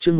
chương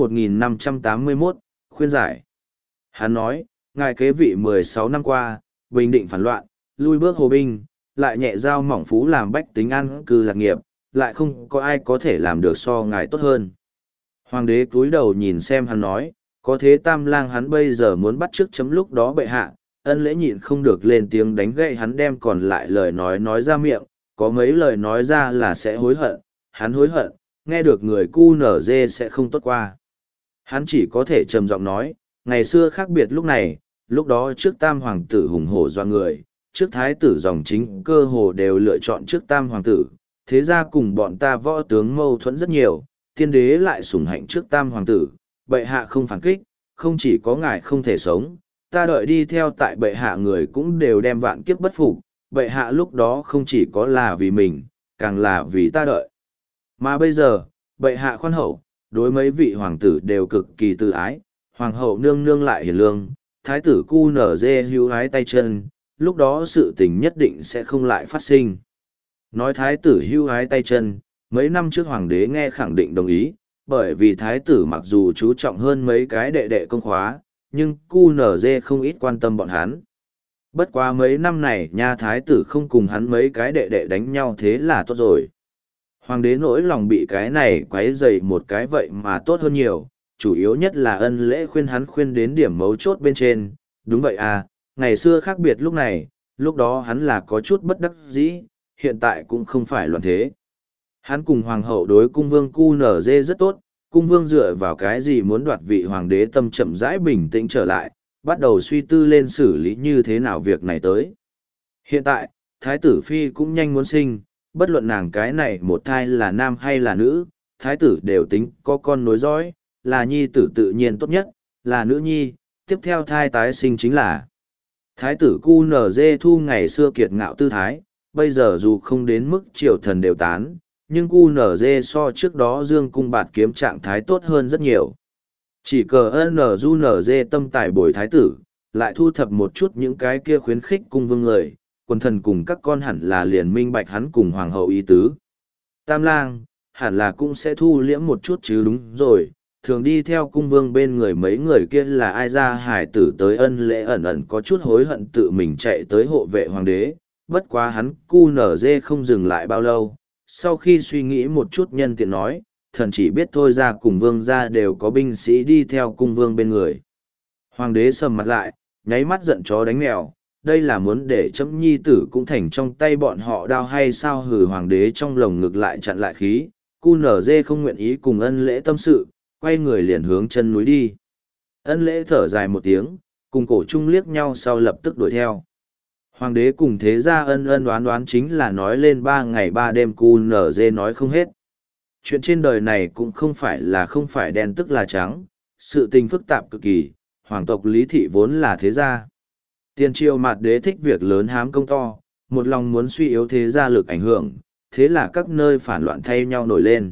1581, khuyên giải. Hắn nói, ngài kế vị 16 năm qua, bình định phản loạn, lui bước hồ binh, lại nhẹ giao mỏng phú làm bách tính an cư lạc nghiệp, lại không có ai có thể làm được so ngài tốt hơn. Hoàng đế cúi đầu nhìn xem hắn nói, có thế Tam Lang hắn bây giờ muốn bắt chước chấm lúc đó bệ hạ, Ân Lễ nhịn không được lên tiếng đánh gậy hắn, đem còn lại lời nói ra miệng, có mấy lời nói ra là sẽ hối hận, hắn hối hận, nghe được người cu nở dê sẽ không tốt qua. Hắn chỉ có thể trầm giọng nói, ngày xưa khác biệt lúc này, lúc đó trước Tam Hoàng tử hùng hổ doa người, trước Thái tử dòng chính cơ hồ đều lựa chọn trước Tam Hoàng tử, thế ra cùng bọn ta võ tướng mâu thuẫn rất nhiều, tiên đế lại sủng hạnh trước Tam Hoàng tử, bệ hạ không phản kích, không chỉ có ngài không thể sống, ta đợi đi theo tại bệ hạ người cũng đều đem vạn kiếp bất phục, bệ hạ lúc đó không chỉ có là vì mình, càng là vì ta đợi. Mà bây giờ, bệ hạ khoan hậu, đối mấy vị hoàng tử đều cực kỳ tự ái, hoàng hậu nương nương lại hiền lương, thái tử cu nở dê hưu hái tay chân, lúc đó sự tình nhất định sẽ không lại phát sinh. Nói thái tử hưu hái tay chân, mấy năm trước hoàng đế nghe khẳng định đồng ý, bởi vì thái tử mặc dù chú trọng hơn mấy cái đệ đệ công khóa, nhưng cu nở dê không ít quan tâm bọn hắn. Bất quá mấy năm này nha thái tử không cùng hắn mấy cái đệ đệ đánh nhau thế là tốt rồi. Hoàng đế nỗi lòng bị cái này quấy dày một cái vậy mà tốt hơn nhiều, chủ yếu nhất là Ân Lễ khuyên hắn khuyên đến điểm mấu chốt bên trên. Đúng vậy à, ngày xưa khác biệt lúc này, lúc đó hắn là có chút bất đắc dĩ, hiện tại cũng không phải loạn thế. Hắn cùng hoàng hậu đối cung vương cu nở dê rất tốt, cung vương dựa vào cái gì muốn đoạt vị hoàng đế tâm chậm rãi bình tĩnh trở lại, bắt đầu suy tư lên xử lý như thế nào việc này tới. Hiện tại, thái tử phi cũng nhanh muốn sinh, bất luận nàng cái này một thai là nam hay là nữ, thái tử đều tính có con nối dõi, là nhi tử tự nhiên tốt nhất, là nữ nhi, tiếp theo thai tái sinh chính là. Thái tử cu nở dê thu ngày xưa kiệt ngạo tư thái, bây giờ dù không đến mức triều thần đều tán, nhưng cu nở dê so trước đó dương cung bạt kiếm trạng thái tốt hơn rất nhiều. Chỉ cờ nở du nở dê tâm tài bồi thái tử, lại thu thập một chút những cái kia khuyến khích cung vương người, quần thần cùng các con hẳn là liền minh bạch hắn cùng hoàng hậu ý tứ. Tam Lang, hẳn là cũng sẽ thu liễm một chút chứ đúng rồi, thường đi theo cung vương bên người mấy người kia là ai ra hải tử tới Ân Lễ ẩn ẩn có chút hối hận tự mình chạy tới hộ vệ hoàng đế, bất quá hắn cu nở dê không dừng lại bao lâu, sau khi suy nghĩ một chút nhân tiện nói, thần chỉ biết thôi ra cùng vương ra đều có binh sĩ đi theo cung vương bên người. Hoàng đế sầm mặt lại, nháy mắt giận chó đánh mèo, đây là muốn để chấm nhi tử cũng thành trong tay bọn họ đao hay sao hử hoàng đế trong lồng ngực lại chặn lại khí, cu nở dê không nguyện ý cùng Ân Lễ tâm sự, quay người liền hướng chân núi đi. Ân Lễ thở dài một tiếng, cùng cổ trung liếc nhau sau lập tức đuổi theo. Hoàng đế cùng thế gia ân đoán chính là nói lên 3 ngày 3 đêm cu nở dê nói không hết. Chuyện trên đời này cũng không phải đen tức là trắng, sự tình phức tạp cực kỳ, hoàng tộc Lý Thị vốn là thế gia. Tiền triều mạt đế thích việc lớn hám công to, một lòng muốn suy yếu thế gia lực ảnh hưởng, thế là các nơi phản loạn thay nhau nổi lên.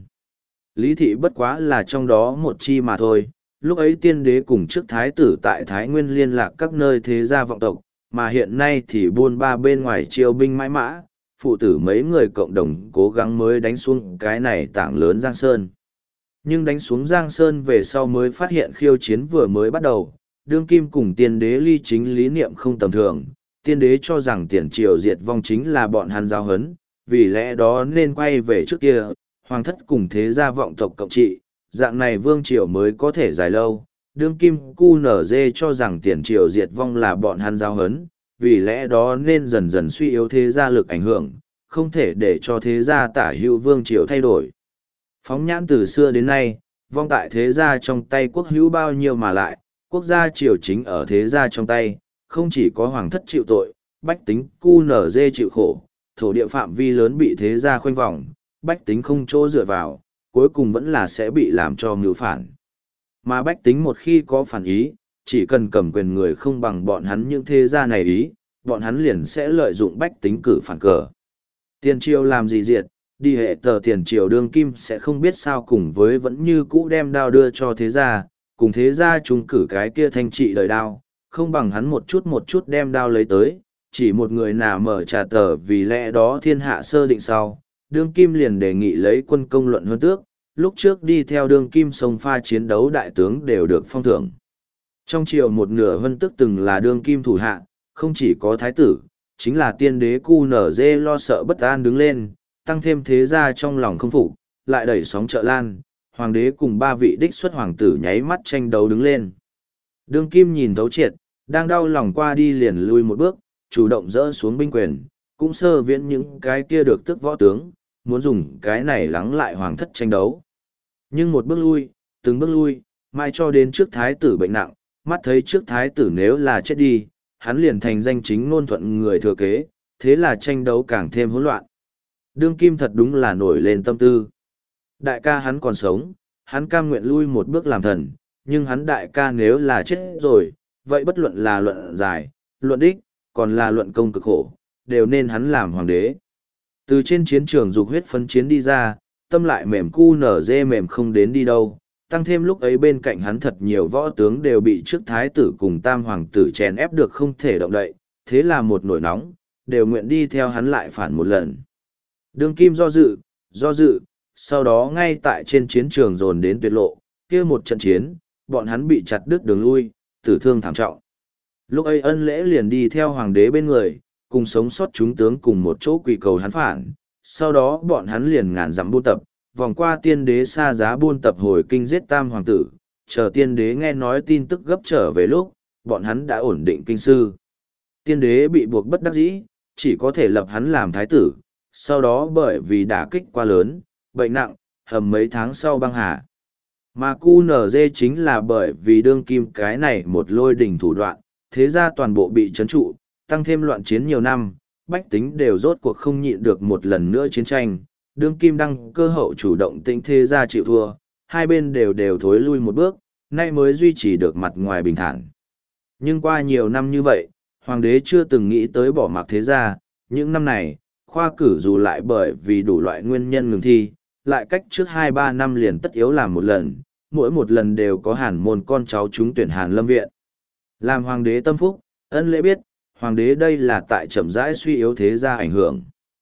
Lý Thị bất quá là trong đó một chi mà thôi, lúc ấy tiên đế cùng trước thái tử tại Thái Nguyên liên lạc các nơi thế gia vọng tộc, mà hiện nay thì buôn ba bên ngoài triều binh mãi mã, phụ tử mấy người cộng đồng cố gắng mới đánh xuống cái này tảng lớn Giang Sơn. Nhưng đánh xuống Giang Sơn về sau mới phát hiện khiêu chiến vừa mới bắt đầu, đương kim cùng tiên đế ly chính lý niệm không tầm thường, tiên đế cho rằng tiền triều diệt vong chính là bọn hắn giao hấn, vì lẽ đó nên quay về trước kia, hoàng thất cùng thế gia vọng tộc cộng trị, dạng này vương triều mới có thể dài lâu. Đương kim cu nở dê cho rằng tiền triều diệt vong là bọn hắn giao hấn, vì lẽ đó nên dần dần suy yếu thế gia lực ảnh hưởng, không thể để cho thế gia tả hữu vương triều thay đổi. Phóng nhãn từ xưa đến nay, vong tại thế gia trong tay quốc hữu bao nhiêu mà lại, quốc gia triều chính ở thế gia trong tay, không chỉ có hoàng thất chịu tội, bách tính cu nở dê chịu khổ, thổ địa phạm vi lớn bị thế gia khoanh vòng, bách tính không chỗ dựa vào, cuối cùng vẫn là sẽ bị làm cho mưu phản. Mà bách tính một khi có phản ý, chỉ cần cầm quyền người không bằng bọn hắn những thế gia này ý, bọn hắn liền sẽ lợi dụng bách tính cử phản cờ. Tiền triều làm gì diệt, đi hệ tờ tiền triều đương kim sẽ không biết sao cùng với vẫn như cũ đem đao đưa cho thế gia, cùng thế gia chung cử cái kia thanh trị đời đao, không bằng hắn một chút đem đao lấy tới, chỉ một người nào mở trà tờ vì lẽ đó thiên hạ sơ định sau, đương kim liền đề nghị lấy quân công luận hơn tước, lúc trước đi theo đương kim sông pha chiến đấu đại tướng đều được phong thưởng. Trong triều một nửa vân tức từng là đương kim thủ hạ, không chỉ có thái tử, chính là tiên đế cu nở dê lo sợ bất an đứng lên, tăng thêm thế gia trong lòng không phục, lại đẩy sóng trợ lan, hoàng đế cùng ba vị đích xuất hoàng tử nháy mắt tranh đấu đứng lên. Đương kim nhìn thấu triệt, đang đau lòng qua đi liền lui một bước, chủ động dỡ xuống binh quyền, cũng sơ viễn những cái kia được tức võ tướng, muốn dùng cái này lắng lại hoàng thất tranh đấu. Nhưng một bước lui, từng bước lui, mai cho đến trước thái tử bệnh nặng, mắt thấy trước thái tử nếu là chết đi, hắn liền thành danh chính ngôn thuận người thừa kế, thế là tranh đấu càng thêm hỗn loạn. Đương kim thật đúng là nổi lên tâm tư. Đại ca hắn còn sống, hắn cam nguyện lui một bước làm thần, nhưng hắn đại ca nếu là chết rồi, vậy bất luận là luận giải, luận đích, còn là luận công cực khổ, đều nên hắn làm hoàng đế. Từ trên chiến trường dục huyết phấn chiến đi ra, tâm lại mềm cu nở dê mềm không đến đi đâu, tăng thêm lúc ấy bên cạnh hắn thật nhiều võ tướng đều bị trước thái tử cùng tam hoàng tử chèn ép được không thể động đậy, thế là một nổi nóng, đều nguyện đi theo hắn lại phản một lần. Đương kim do dự, sau đó ngay tại trên chiến trường dồn đến tuyệt lộ, kia một trận chiến, bọn hắn bị chặt đứt đường lui, tử thương thảm trọng. Lúc ấy Ân Lễ liền đi theo hoàng đế bên người, cùng sống sót chúng tướng cùng một chỗ quỳ cầu hắn phản, sau đó bọn hắn liền ngàn dặm buôn tập, vòng qua tiên đế xa giá buôn tập hồi kinh giết tam hoàng tử, chờ tiên đế nghe nói tin tức gấp trở về lúc, bọn hắn đã ổn định kinh sư. Tiên đế bị buộc bất đắc dĩ, chỉ có thể lập hắn làm thái tử, sau đó bởi vì đả kích quá lớn, bệnh nặng, hầm mấy tháng sau băng hà. Mà QNZ chính là bởi vì đương kim cái này một lôi đỉnh thủ đoạn, thế ra toàn bộ bị trấn trụ, tăng thêm loạn chiến nhiều năm, bách tính đều rốt cuộc không nhịn được một lần nữa chiến tranh. Đương kim đăng cơ hậu chủ động tĩnh thế ra chịu thua, hai bên đều thối lui một bước, nay mới duy trì được mặt ngoài bình thản. Nhưng qua nhiều năm như vậy, hoàng đế chưa từng nghĩ tới bỏ mặc thế gia, những năm này, khoa cử dù lại bởi vì đủ loại nguyên nhân ngừng thi, lại cách trước 2-3 năm liền tất yếu làm một lần, mỗi một lần đều có hàn môn con cháu chúng tuyển Hàn Lâm Viện. Làm hoàng đế tâm phúc, Ân Lễ biết, hoàng đế đây là tại chậm rãi suy yếu thế gia ảnh hưởng.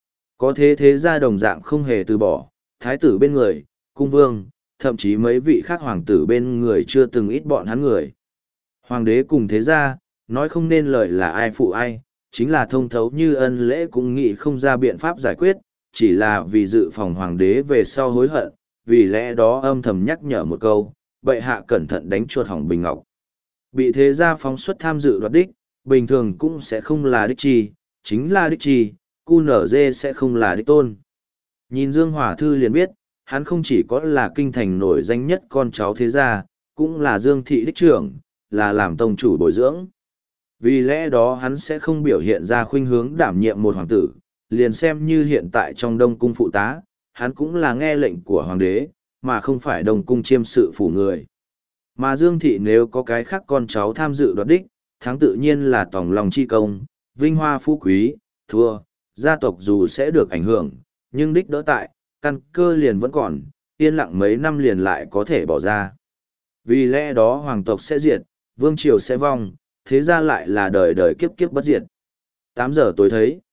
Có thế gia đồng dạng không hề từ bỏ, thái tử bên người, cung vương, thậm chí mấy vị khác hoàng tử bên người chưa từng ít bọn hắn người. Hoàng đế cùng thế gia, nói không nên lời là ai phụ ai, chính là thông thấu như Ân Lễ cũng nghĩ không ra biện pháp giải quyết, chỉ là vì dự phòng hoàng đế về sau hối hận, vì lẽ đó âm thầm nhắc nhở một câu, bệ hạ cẩn thận đánh chuột hỏng bình ngọc. Bị thế gia phóng xuất tham dự đoạt đích, bình thường cũng sẽ không là đích chi, chính là đích chi, QNZ sẽ không là đích tôn. Nhìn Dương Hỏa Thư liền biết, hắn không chỉ có là kinh thành nổi danh nhất con cháu thế gia, cũng là Dương thị đích trưởng, là làm tông chủ bồi dưỡng. Vì lẽ đó hắn sẽ không biểu hiện ra khuynh hướng đảm nhiệm một hoàng tử, liền xem như hiện tại trong Đông Cung phụ tá, hắn cũng là nghe lệnh của hoàng đế, mà không phải Đông Cung chiêm sự phủ người. Mà Dương thị nếu có cái khác con cháu tham dự đoạt đích, thắng tự nhiên là tòng lòng chi công, vinh hoa phú quý, thua, gia tộc dù sẽ được ảnh hưởng, nhưng đích đỡ tại, căn cơ liền vẫn còn, yên lặng mấy năm liền lại có thể bỏ ra. Vì lẽ đó hoàng tộc sẽ diệt, vương triều sẽ vong, thế ra lại là đời đời kiếp kiếp bất diệt. 8 giờ tối thấy.